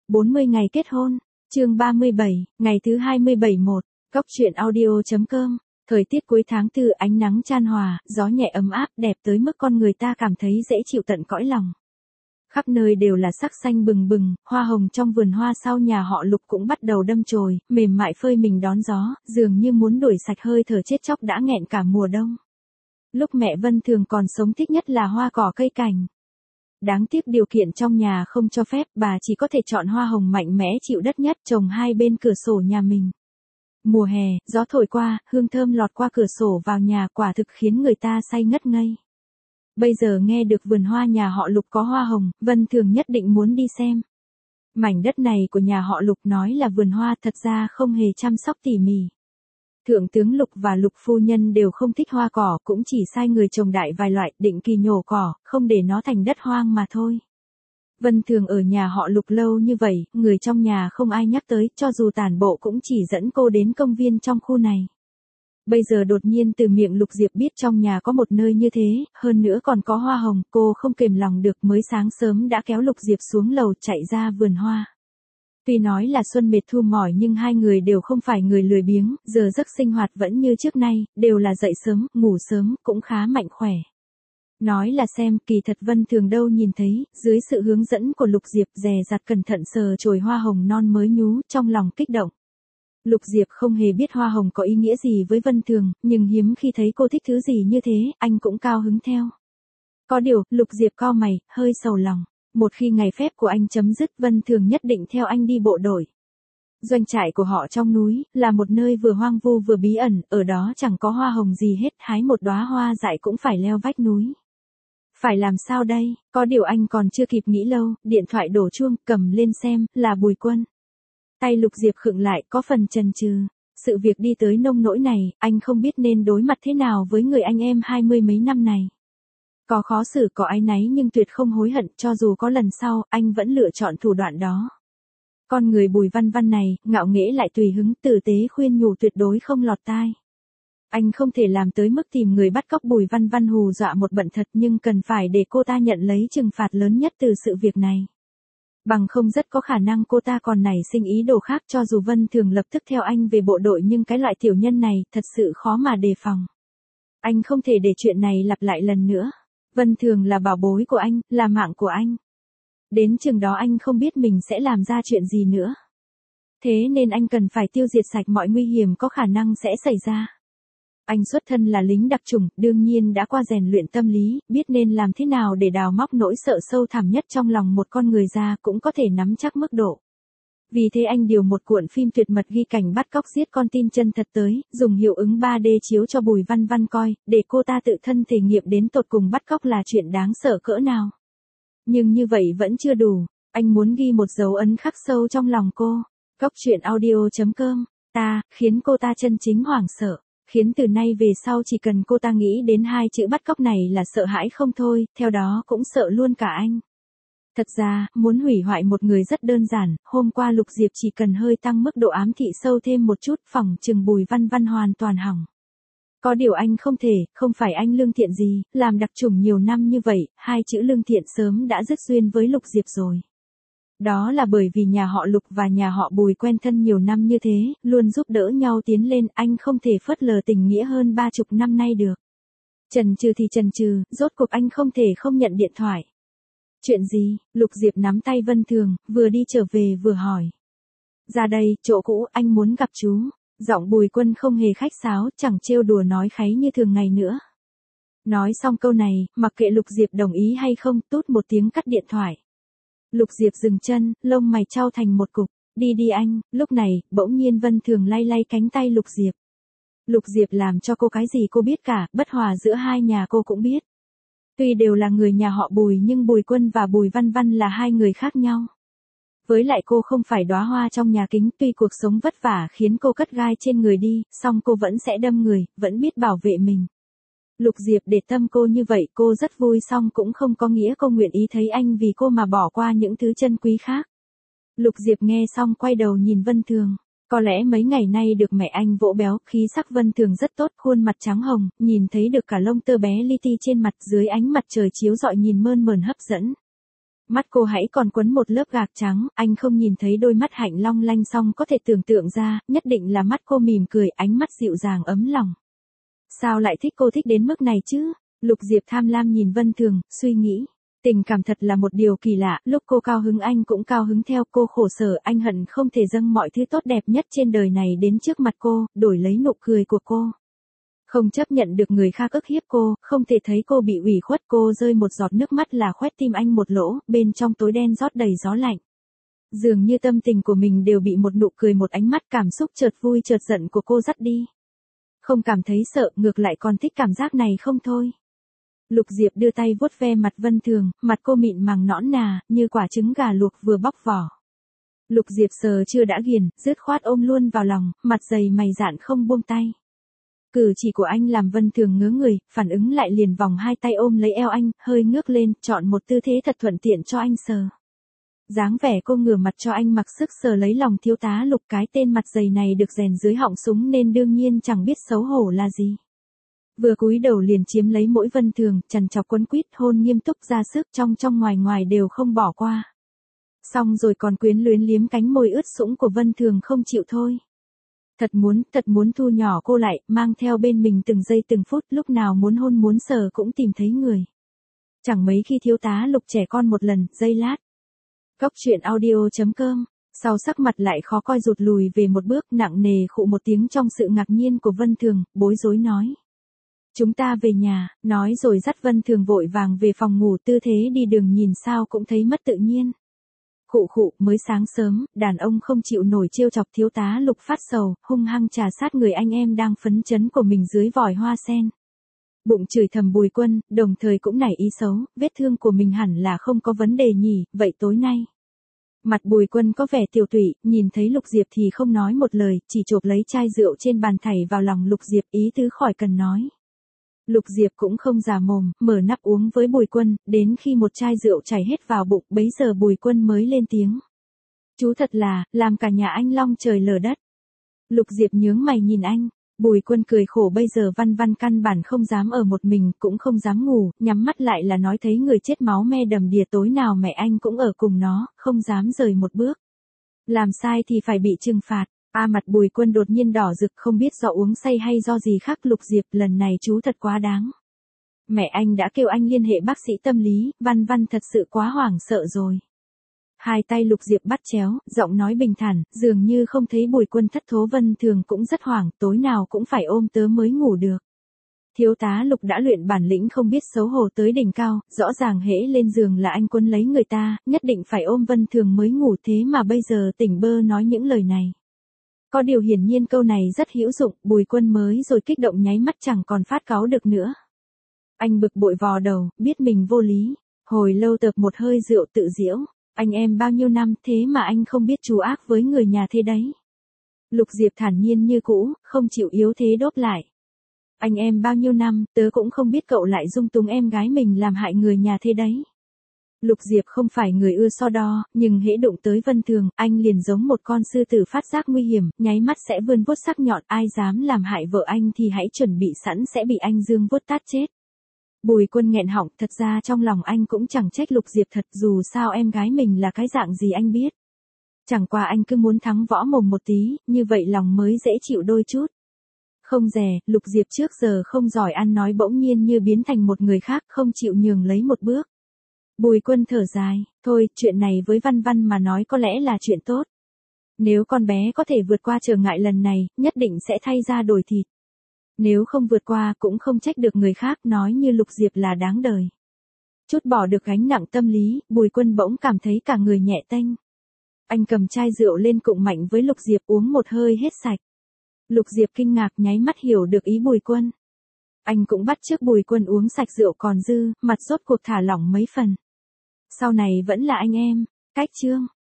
40 ngày kết hôn, chương 37, ngày thứ 27/1, Góc truyện audio.com. Thời tiết cuối tháng 4, ánh nắng chan hòa, gió nhẹ ấm áp, đẹp tới mức con người ta cảm thấy dễ chịu tận cõi lòng. Khắp nơi đều là sắc xanh bừng bừng, hoa hồng trong vườn hoa sau nhà họ Lục cũng bắt đầu đâm chồi, mềm mại phơi mình đón gió, dường như muốn đuổi sạch hơi thở chết chóc đã nghẹn cả mùa đông. Lúc mẹ Vân Thường còn sống thích nhất là hoa cỏ cây cảnh. Đáng tiếc điều kiện trong nhà không cho phép, bà chỉ có thể chọn hoa hồng mạnh mẽ chịu đất nhất trồng hai bên cửa sổ nhà mình. Mùa hè, gió thổi qua, hương thơm lọt qua cửa sổ vào nhà, quả thực khiến người ta say ngất ngây. Bây giờ nghe được vườn hoa nhà họ Lục có hoa hồng, Vân Thường nhất định muốn đi xem. Mảnh đất này của nhà họ Lục nói là vườn hoa, thật ra không hề chăm sóc tỉ mỉ. Thượng tướng Lục và Lục phu nhân đều không thích hoa cỏ, cũng chỉ sai người trồng đại vài loại, định kỳ nhổ cỏ, không để nó thành đất hoang mà thôi. Vân Thường ở nhà họ Lục lâu như vậy, người trong nhà không ai nhắc tới, cho dù tản bộ cũng chỉ dẫn cô đến công viên trong khu này. Bây giờ đột nhiên từ miệng Lục Diệp biết trong nhà có một nơi như thế, hơn nữa còn có hoa hồng, cô không kềm lòng được, mới sáng sớm đã kéo Lục Diệp xuống lầu chạy ra vườn hoa. Tuy nói là xuân mệt thu mỏi nhưng hai người đều không phải người lười biếng, giờ giấc sinh hoạt vẫn như trước nay, đều là dậy sớm, ngủ sớm, cũng khá mạnh khỏe. Nói là xem, kỳ thật Vân Thường đâu nhìn thấy, dưới sự hướng dẫn của Lục Diệp dè dặt cẩn thận sờ chồi hoa hồng non mới nhú, trong lòng kích động. Lục Diệp không hề biết hoa hồng có ý nghĩa gì với Vân Thường, nhưng hiếm khi thấy cô thích thứ gì như thế, anh cũng cao hứng theo. Có điều, Lục Diệp cau mày, hơi sầu lòng. Một khi ngày phép của anh chấm dứt, Vân Thường nhất định theo anh đi bộ đội. Doanh trại của họ trong núi, là một nơi vừa hoang vu vừa bí ẩn, ở đó chẳng có hoa hồng gì hết, hái một đóa hoa dại cũng phải leo vách núi. Phải làm sao đây? Có điều anh còn chưa kịp nghĩ lâu, điện thoại đổ chuông, cầm lên xem, là Bùi Quân. Tay Lục Diệp khựng lại, có phần chần chừ. Sự việc đi tới nông nỗi này, anh không biết nên đối mặt thế nào với người anh em 20 mấy năm này. Có khó xử có áy náy nhưng tuyệt không hối hận, cho dù có lần sau, anh vẫn lựa chọn thủ đoạn đó. Con người Bùi Văn Văn này, ngạo nghễ lại tùy hứng, tử tế khuyên nhủ tuyệt đối không lọt tai. Anh không thể làm tới mức tìm người bắt cóc Bùi Văn Văn hù dọa một bận thật, nhưng cần phải để cô ta nhận lấy trừng phạt lớn nhất từ sự việc này. Bằng không rất có khả năng cô ta còn nảy sinh ý đồ khác, cho dù Vân Thường lập tức theo anh về bộ đội nhưng cái loại tiểu nhân này, thật sự khó mà đề phòng. Anh không thể để chuyện này lặp lại lần nữa. Vân Thường là bảo bối của anh, là mạng của anh. Đến chừng đó anh không biết mình sẽ làm ra chuyện gì nữa. Thế nên anh cần phải tiêu diệt sạch mọi nguy hiểm có khả năng sẽ xảy ra. Anh xuất thân là lính đặc chủng, đương nhiên đã qua rèn luyện tâm lý, biết nên làm thế nào để đào móc nỗi sợ sâu thẳm nhất trong lòng một con người ra, cũng có thể nắm chắc mức độ. Vì thế anh điều một cuộn phim tuyệt mật ghi cảnh bắt cóc giết con tin chân thật tới, dùng hiệu ứng 3D chiếu cho Bùi Văn Văn coi, để cô ta tự thân thể nghiệm đến tột cùng bắt cóc là chuyện đáng sợ cỡ nào. Nhưng như vậy vẫn chưa đủ, anh muốn ghi một dấu ấn khắc sâu trong lòng cô. Góc truyện audio.com, khiến cô ta chân chính hoảng sợ, khiến từ nay về sau chỉ cần cô ta nghĩ đến hai chữ bắt cóc này là sợ hãi không thôi, theo đó cũng sợ luôn cả anh. Thật ra, muốn hủy hoại một người rất đơn giản, hôm qua Lục Diệp chỉ cần hơi tăng mức độ ám thị sâu thêm một chút, phỏng chừng Bùi Văn Văn hoàn toàn hỏng. Có điều anh không thể, không phải anh lương thiện gì, làm đặc chủng nhiều năm như vậy, hai chữ lương thiện sớm đã dứt duyên với Lục Diệp rồi. Đó là bởi vì nhà họ Lục và nhà họ Bùi quen thân nhiều năm như thế, luôn giúp đỡ nhau tiến lên, anh không thể phớt lờ tình nghĩa hơn 30 năm nay được. Chần chừ thì chần chừ, rốt cuộc anh không thể không nhận điện thoại. Chuyện gì? Lục Diệp nắm tay Vân Thường, vừa đi trở về vừa hỏi. Ra đây, chỗ cũ, anh muốn gặp chú. Giọng Bùi Quân không hề khách sáo, chẳng trêu đùa nói kháy như thường ngày nữa. Nói xong câu này, mặc kệ Lục Diệp đồng ý hay không, tút một tiếng cắt điện thoại. Lục Diệp dừng chân, lông mày chau thành một cục. Đi đi anh. Lúc này, bỗng nhiên Vân Thường lay lay cánh tay Lục Diệp. Lục Diệp làm cho cô cái gì cô biết cả, bất hòa giữa hai nhà cô cũng biết. Tuy đều là người nhà họ Bùi nhưng Bùi Quân và Bùi Văn Văn là hai người khác nhau. Với lại cô không phải đóa hoa trong nhà kính, tuy cuộc sống vất vả khiến cô cất gai trên người đi, song cô vẫn sẽ đâm người, vẫn biết bảo vệ mình. Lục Diệp để tâm cô như vậy, cô rất vui, song cũng không có nghĩa cô nguyện ý thấy anh vì cô mà bỏ qua những thứ chân quý khác. Lục Diệp nghe xong quay đầu nhìn Vân Thường. Có lẽ mấy ngày nay được mẹ anh vỗ béo, khí sắc Vân Thường rất tốt, khuôn mặt trắng hồng, nhìn thấy được cả lông tơ bé li ti trên mặt, dưới ánh mặt trời chiếu rọi nhìn mơn mởn hấp dẫn. Mắt cô hãy còn quấn một lớp gạc trắng, anh không nhìn thấy đôi mắt hạnh long lanh song có thể tưởng tượng ra, nhất định là mắt cô mỉm cười, ánh mắt dịu dàng ấm lòng. Sao lại thích cô thích đến mức này chứ? Lục Diệp tham lam nhìn Vân Thường, suy nghĩ. Tình cảm thật là một điều kỳ lạ, lúc cô cao hứng anh cũng cao hứng theo, cô khổ sở anh hận không thể dâng mọi thứ tốt đẹp nhất trên đời này đến trước mặt cô, đổi lấy nụ cười của cô. Không chấp nhận được người khác ức hiếp cô, không thể thấy cô bị ủy khuất, cô rơi một giọt nước mắt là khoét tim anh một lỗ, bên trong tối đen rót đầy gió lạnh. Dường như tâm tình của mình đều bị một nụ cười một ánh mắt cảm xúc chợt vui chợt giận của cô dắt đi. Không cảm thấy sợ, ngược lại còn thích cảm giác này không thôi. Lục Diệp đưa tay vuốt ve mặt Vân Thường, mặt cô mịn màng nõn nà, như quả trứng gà luộc vừa bóc vỏ. Lục Diệp sờ chưa đã ghiền, dứt khoát ôm luôn vào lòng, mặt dày mày dạn không buông tay. Cử chỉ của anh làm Vân Thường ngớ người, phản ứng lại liền vòng hai tay ôm lấy eo anh, hơi ngước lên, chọn một tư thế thật thuận tiện cho anh sờ. Dáng vẻ cô ngửa mặt cho anh mặc sức sờ lấy lòng thiếu tá Lục, cái tên mặt dày này được rèn dưới họng súng nên đương nhiên chẳng biết xấu hổ là gì. Vừa cúi đầu liền chiếm lấy mỗi Vân Thường, chằn chọc quấn quýt, hôn nghiêm túc ra sức, trong ngoài ngoài đều không bỏ qua. Xong rồi còn quyến luyến liếm cánh môi ướt sũng của Vân Thường không chịu thôi. Thật muốn thu nhỏ cô lại, mang theo bên mình từng giây từng phút, lúc nào muốn hôn muốn sờ cũng tìm thấy người. Chẳng mấy khi thiếu tá Lục trẻ con một lần, giây lát. Góc truyện audio.com, sau sắc mặt lại khó coi rụt lùi về một bước, nặng nề khụ một tiếng trong sự ngạc nhiên của Vân Thường, bối rối nói. Chúng ta về nhà, nói rồi dắt Vân Thường vội vàng về phòng ngủ, tư thế đi đường nhìn sao cũng thấy mất tự nhiên. Khụ, mới sáng sớm, đàn ông không chịu nổi trêu chọc thiếu tá Lục phát sầu, hung hăng trà sát người anh em đang phấn chấn của mình dưới vòi hoa sen. Bụng chửi thầm Bùi Quân, đồng thời cũng nảy ý xấu, vết thương của mình hẳn là không có vấn đề nhỉ, vậy tối nay. Mặt Bùi Quân có vẻ tiều tụy, nhìn thấy Lục Diệp thì không nói một lời, chỉ chộp lấy chai rượu trên bàn thảy vào lòng Lục Diệp, ý tứ khỏi cần nói. Lục Diệp cũng không già mồm, mở nắp uống với Bùi Quân, đến khi một chai rượu chảy hết vào bụng, bấy giờ Bùi Quân mới lên tiếng. Chú thật là, làm cả nhà anh long trời lở đất. Lục Diệp nhướng mày nhìn anh, Bùi Quân cười khổ, bây giờ văn căn bản không dám ở một mình, cũng không dám ngủ, nhắm mắt lại là nói thấy người chết máu me đầm đìa, tối nào mẹ anh cũng ở cùng nó, không dám rời một bước. Làm sai thì phải bị trừng phạt. Mặt Bùi Quân đột nhiên đỏ rực, không biết do uống say hay do gì khác. Lục Diệp, lần này chú thật quá đáng. Mẹ anh đã kêu anh liên hệ bác sĩ tâm lý, Văn thật sự quá hoảng sợ rồi. Hai tay Lục Diệp bắt chéo, giọng nói bình thản, dường như không thấy Bùi Quân thất thố. Vân Thường cũng rất hoảng, tối nào cũng phải ôm tớ mới ngủ được. Thiếu tá Lục đã luyện bản lĩnh không biết xấu hổ tới đỉnh cao, rõ ràng hễ lên giường là anh quấn lấy người ta, nhất định phải ôm Vân Thường mới ngủ, thế mà bây giờ tỉnh bơ nói những lời này. Có điều hiển nhiên câu này rất hữu dụng, Bùi Quân mới rồi kích động nháy mắt chẳng còn phát cáu được nữa. Anh bực bội vò đầu, biết mình vô lý, hồi lâu tợp một hơi rượu tự giễu, anh em bao nhiêu năm thế mà anh không biết trù ác với người nhà thế đấy. Lục Diệp thản nhiên như cũ, không chịu yếu thế đốt lại. Anh em bao nhiêu năm, tớ cũng không biết cậu lại dung túng em gái mình làm hại người nhà thế đấy. Lục Diệp không phải người ưa so đo, nhưng hễ đụng tới Vân Thường, anh liền giống một con sư tử phát giác nguy hiểm, nháy mắt sẽ vươn vuốt sắc nhọn, ai dám làm hại vợ anh thì hãy chuẩn bị sẵn sẽ bị anh dương vuốt tát chết. Bùi Quân nghẹn họng, thật ra trong lòng anh cũng chẳng trách Lục Diệp thật, dù sao em gái mình là cái dạng gì anh biết. Chẳng qua anh cứ muốn thắng võ mồm một tí, như vậy lòng mới dễ chịu đôi chút. Không dè, Lục Diệp trước giờ không giỏi ăn nói bỗng nhiên như biến thành một người khác, không chịu nhường lấy một bước. Bùi Quân thở dài, thôi, chuyện này với Văn mà nói có lẽ là chuyện tốt. Nếu con bé có thể vượt qua trở ngại lần này, nhất định sẽ thay ra đổi thịt. Nếu không vượt qua cũng không trách được người khác, nói như Lục Diệp là đáng đời. Chút bỏ được gánh nặng tâm lý, Bùi Quân bỗng cảm thấy cả người nhẹ tênh. Anh cầm chai rượu lên cụng mạnh với Lục Diệp, uống một hơi hết sạch. Lục Diệp kinh ngạc, nháy mắt hiểu được ý Bùi Quân. Anh cũng bắt chước Bùi Quân uống sạch rượu còn dư, mặt rốt cuộc thả lỏng mấy phần. Sau này vẫn là anh em. Cách chương.